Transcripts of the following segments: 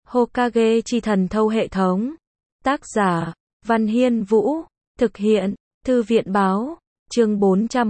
Hokage chi thần thâu hệ thống. Tác giả, Văn Hiên Vũ. Thực hiện, Thư viện báo. Chương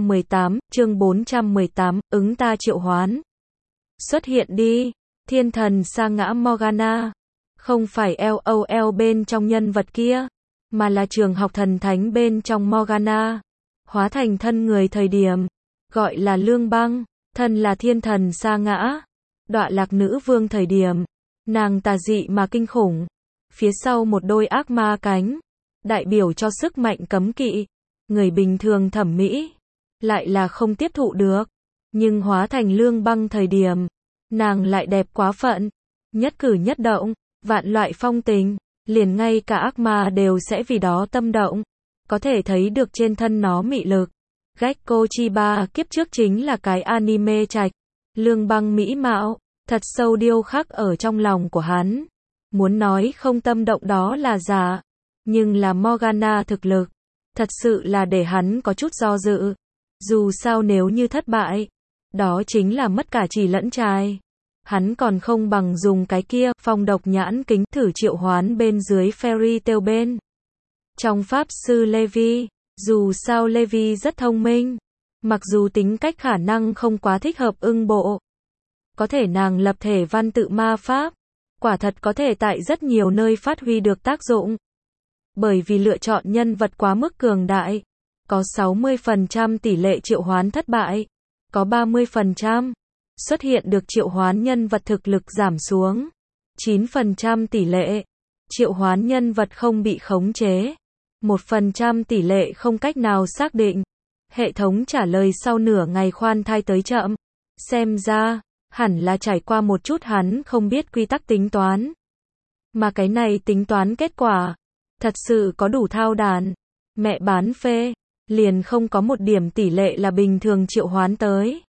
418, ứng ta triệu hoán. Xuất hiện đi, thiên thần sa ngã Morgana. Không phải LOL bên trong nhân vật kia, mà là trường học thần thánh bên trong Morgana. Hóa thành thân người thời điểm, gọi là Lương Băng, thân là thiên thần sa ngã. Đọa lạc nữ vương thời điểm, nàng tà dị mà kinh khủng. Phía sau một đôi ác ma cánh, đại biểu cho sức mạnh cấm kỵ. Người bình thường thẩm mỹ, lại là không tiếp thụ được. Nhưng hóa thành Lương Băng thời điểm, nàng lại đẹp quá phận. Nhất cử nhất động, vạn loại phong tình, liền ngay cả ác ma đều sẽ vì đó tâm động. Có thể thấy được trên thân nó mị lực. Gekko Chiba kiếp trước chính là cái anime trạch. Lương Băng mỹ mạo, thật sâu điêu khắc ở trong lòng của hắn. Muốn nói không tâm động đó là giả. Nhưng là Morgana thực lực, thật sự là để hắn có chút do dự. Dù sao nếu như thất bại, đó chính là mất cả trì lẫn trai. Hắn còn không bằng dùng cái kia, phong độc nhãn kính, thử triệu hoán bên dưới Fairy Tail bên. Trong Pháp Sư Levi, dù sao Levi rất thông minh. Mặc dù tính cách khả năng không quá thích hợp ưng bộ. Có thể nàng lập thể văn tự ma pháp. Quả thật có thể tại rất nhiều nơi phát huy được tác dụng. Bởi vì lựa chọn nhân vật quá mức cường đại. Có 60% tỷ lệ triệu hoán thất bại. Có 30% xuất hiện được triệu hoán nhân vật thực lực giảm xuống. 9% tỷ lệ triệu hoán nhân vật không bị khống chế. 1% tỷ lệ không cách nào xác định. Hệ thống trả lời sau nửa ngày khoan thai tới chậm. Xem ra, hẳn là trải qua một chút hắn không biết quy tắc tính toán. Mà cái này tính toán kết quả, thật sự có đủ thao đàn. Mẹ bán phê, liền không có một điểm tỷ lệ là bình thường triệu hoán tới.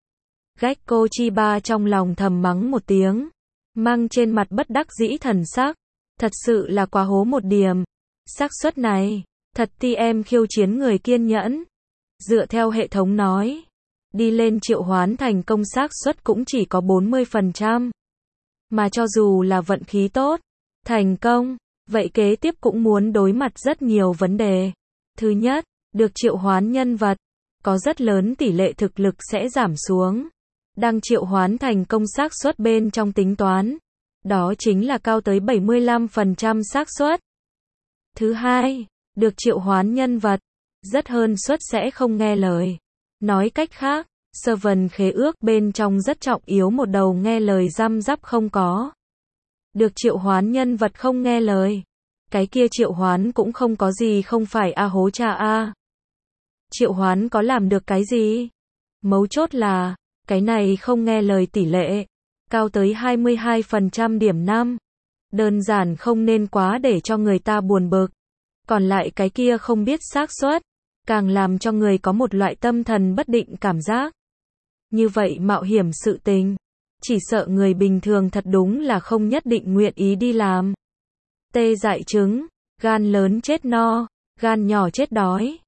Gekko Chiba trong lòng thầm mắng một tiếng, mang trên mặt bất đắc dĩ thần sắc. Thật sự là quá hố một điểm. Xác suất này, thật ti em khiêu chiến người kiên nhẫn. Dựa theo hệ thống nói, đi lên triệu hoán thành công xác suất cũng chỉ có 40%. Mà cho dù là vận khí tốt, thành công, vậy kế tiếp cũng muốn đối mặt rất nhiều vấn đề. Thứ nhất, được triệu hoán nhân vật, có rất lớn tỷ lệ thực lực sẽ giảm xuống. Đang triệu hoán thành công xác suất bên trong tính toán, đó chính là cao tới 75% xác suất. Thứ hai, được triệu hoán nhân vật, rất hơn suất sẽ không nghe lời. Nói cách khác, Servant khế ước bên trong rất trọng yếu một đầu nghe lời răm rắp không có. Được triệu hoán nhân vật không nghe lời. Cái kia triệu hoán cũng không có gì không phải hố cha a. Triệu hoán có làm được cái gì? Mấu chốt là, cái này không nghe lời tỷ lệ, cao tới 22% điểm 5. Đơn giản không nên quá để cho người ta buồn bực. Còn lại cái kia không biết xác suất, càng làm cho người có một loại tâm thần bất định cảm giác. Như vậy mạo hiểm sự tình, chỉ sợ người bình thường thật đúng là không nhất định nguyện ý đi làm. Tê dại trứng, gan lớn chết no, gan nhỏ chết đói,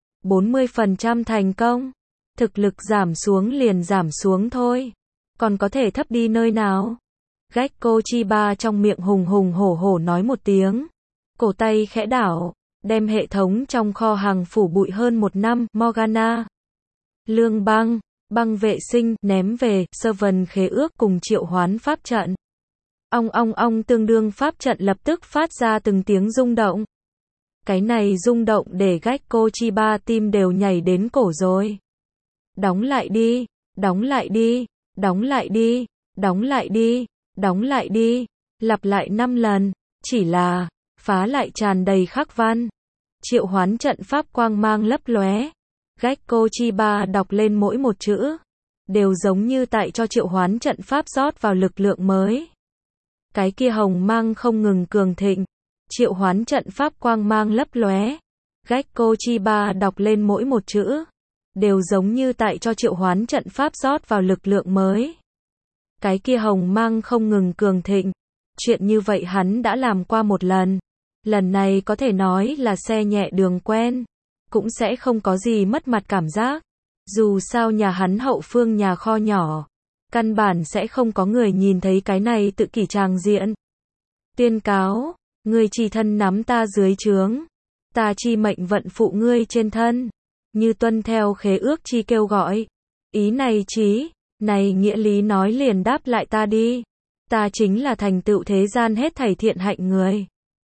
40% thành công. Thực lực giảm xuống liền giảm xuống thôi. Còn có thể thấp đi nơi nào? Gekko Chiba trong miệng hùng hùng hổ hổ nói một tiếng. Cổ tay khẽ đảo, đem hệ thống trong kho hàng phủ bụi hơn một năm. Morgana, Lương Băng, băng vệ sinh, ném về, Servant khế ước cùng triệu hoán pháp trận. Ong ong ong, tương đương pháp trận lập tức phát ra từng tiếng rung động. Cái này rung động để Gekko Chiba tim đều nhảy đến cổ rồi. Đóng lại đi, đóng lại đi, đóng lại đi, đóng lại đi, đóng lại đi, lặp lại 5 lần, chỉ là, phá lại tràn đầy khắc văn. Triệu hoán trận pháp quang mang lấp lóe. Gekko Chiba đọc lên mỗi một chữ, đều giống như tại cho triệu hoán trận pháp rót vào lực lượng mới. Cái kia hồng mang không ngừng cường thịnh, triệu hoán trận pháp quang mang lấp lóe. Gekko Chiba đọc lên mỗi một chữ, đều giống như tại cho triệu hoán trận pháp rót vào lực lượng mới. Cái kia hồng mang không ngừng cường thịnh. Chuyện như vậy hắn đã làm qua một lần. Lần này có thể nói là xe nhẹ đường quen. Cũng sẽ không có gì mất mặt cảm giác. Dù sao nhà hắn hậu phương nhà kho nhỏ. Căn bản sẽ không có người nhìn thấy cái này tự kỷ tràng diện. Tuyên cáo, ngươi chi thân nắm ta dưới trướng, ta chi mệnh vận phụ ngươi trên thân, như tuân theo khế ước chi kêu gọi. Ý này chí, này nghĩa lý nói liền đáp lại ta đi. Ta chính là thành tựu thế gian hết thảy thiện hạnh người.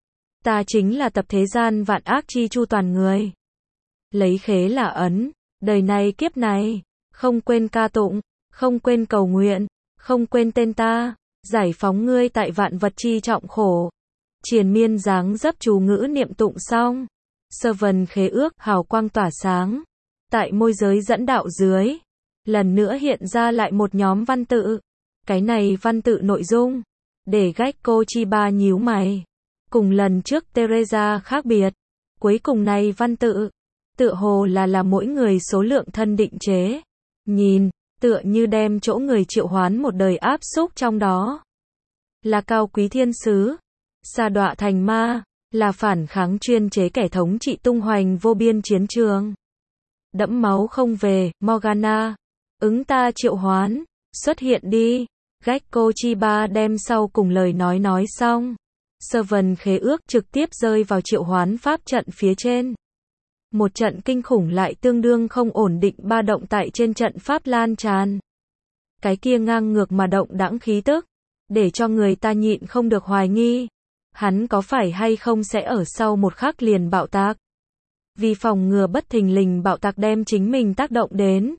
Ta chính là tập thế gian vạn ác chi chu toàn người. Lấy khế là ấn, đời này kiếp này, không quên ca tụng, không quên cầu nguyện, không quên tên ta, giải phóng ngươi tại vạn vật chi trọng khổ. Triền miên dáng dấp chú ngữ niệm tụng xong, sơ vần khế ước hào quang tỏa sáng, tại môi giới dẫn đạo dưới, lần nữa hiện ra lại một nhóm văn tự. Cái này văn tự nội dung, để Gekko Chiba nhíu mày. Cùng lần trước Teresa khác biệt, cuối cùng này văn tự, tựa hồ là mỗi người số lượng thân định chế. Nhìn, tựa như đem chỗ người triệu hoán một đời áp xúc trong đó. Là cao quý thiên sứ, sa đọa thành ma, là phản kháng chuyên chế kẻ thống trị tung hoành vô biên chiến trường. Đẫm máu không về, Morgana, ứng ta triệu hoán, xuất hiện đi. Gekko Chiba đem sau cùng lời nói xong. Sơ vần khế ước trực tiếp rơi vào triệu hoán pháp trận phía trên. Một trận kinh khủng lại tương đương không ổn định ba động tại trên trận pháp lan tràn. Cái kia ngang ngược mà động đãng khí tức, để cho người ta nhịn không được hoài nghi. Hắn có phải hay không sẽ ở sau một khắc liền bạo tạc. Vì phòng ngừa bất thình lình bạo tạc đem chính mình tác động đến.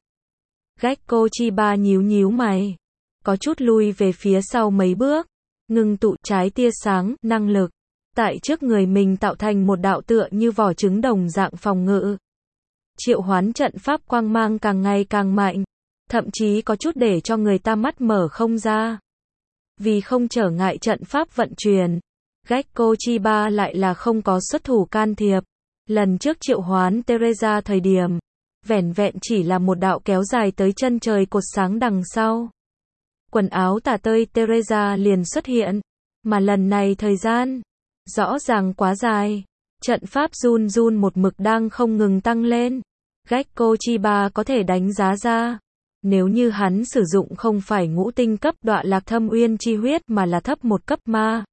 Gekko Chiba nhíu mày. Có chút lui về phía sau mấy bước. Ngưng tụ trái tia sáng, năng lực. Tại trước người mình tạo thành một đạo tựa như vỏ trứng đồng dạng phòng ngự. Triệu hoán trận pháp quang mang càng ngày càng mạnh. Thậm chí có chút để cho người ta mắt mở không ra. Vì không trở ngại trận pháp vận chuyển, Gekko Chiba lại là không có xuất thủ can thiệp. Lần trước triệu hoán Teresa thời điểm, vẻn vẹn chỉ là một đạo kéo dài tới chân trời cột sáng đằng sau. Quần áo tả tơi Teresa liền xuất hiện, mà lần này thời gian, rõ ràng quá dài. Trận pháp run một mực đang không ngừng tăng lên. Gekko Chiba có thể đánh giá ra, nếu như hắn sử dụng không phải ngũ tinh cấp đọa lạc thâm uyên chi huyết mà là thấp một cấp ma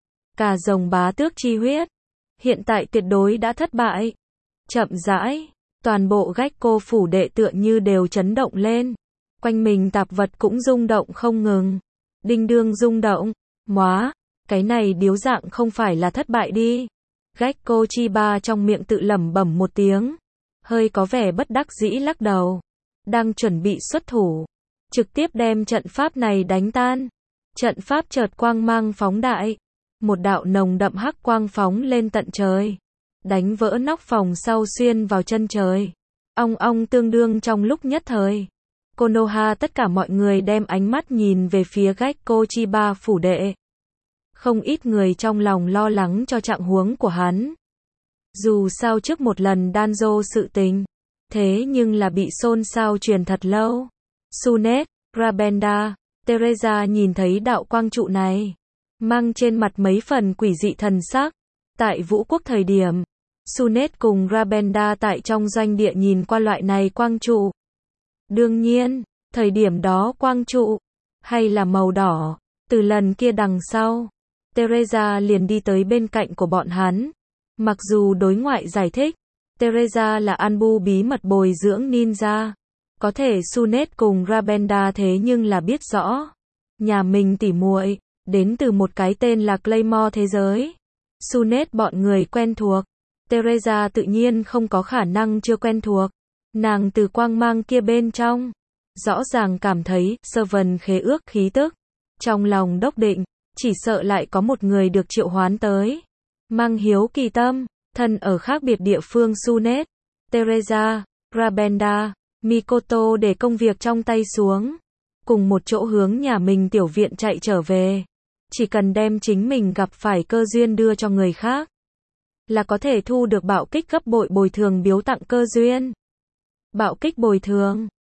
cà rồng bá tước chi huyết, hiện tại tuyệt đối đã thất bại. Chậm rãi, toàn bộ Gekko phủ đệ tựa như đều chấn động lên. Quanh mình tạp vật cũng rung động không ngừng. Đinh đương rung động. Móa, cái này điếu dạng không phải là thất bại đi. Gekko Chiba trong miệng tự lẩm bẩm một tiếng. Hơi có vẻ bất đắc dĩ lắc đầu. Đang chuẩn bị xuất thủ. Trực tiếp đem trận pháp này đánh tan. Trận pháp chợt quang mang phóng đại. Một đạo nồng đậm hắc quang phóng lên tận trời. Đánh vỡ nóc phòng sau xuyên vào chân trời. Ong ong tương đương trong lúc nhất thời. Konoha tất cả mọi người đem ánh mắt nhìn về phía Gekko Chiba phủ đệ. Không ít người trong lòng lo lắng cho trạng huống của hắn. Dù sao trước một lần Danzo sự tình, thế nhưng là bị xôn xao truyền thật lâu. Sunet, Rabenda, Teresa nhìn thấy đạo quang trụ này, mang trên mặt mấy phần quỷ dị thần sắc. Tại Vũ Quốc thời điểm, Sunet cùng Rabenda tại trong doanh địa nhìn qua loại này quang trụ. Đương nhiên, thời điểm đó quang trụ, hay là màu đỏ, từ lần kia đằng sau, Teresa liền đi tới bên cạnh của bọn hắn. Mặc dù đối ngoại giải thích, Teresa là Anbu bí mật bồi dưỡng ninja, có thể Sunet cùng Rabenda thế nhưng là biết rõ. Nhà mình tỉ muội đến từ một cái tên là Claymore thế giới. Sunet bọn người quen thuộc, Teresa tự nhiên không có khả năng chưa quen thuộc. Nàng từ quang mang kia bên trong, rõ ràng cảm thấy sơ vần khế ước khí tức. Trong lòng đốc định, chỉ sợ lại có một người được triệu hoán tới. Mang hiếu kỳ tâm, thân ở khác biệt địa phương Sunet, Teresa, Rabenda, Mikoto để công việc trong tay xuống. Cùng một chỗ hướng nhà mình tiểu viện chạy trở về. Chỉ cần đem chính mình gặp phải cơ duyên đưa cho người khác, là có thể thu được bạo kích gấp bội bồi thường biếu tặng cơ duyên. Bạo kích bồi thường,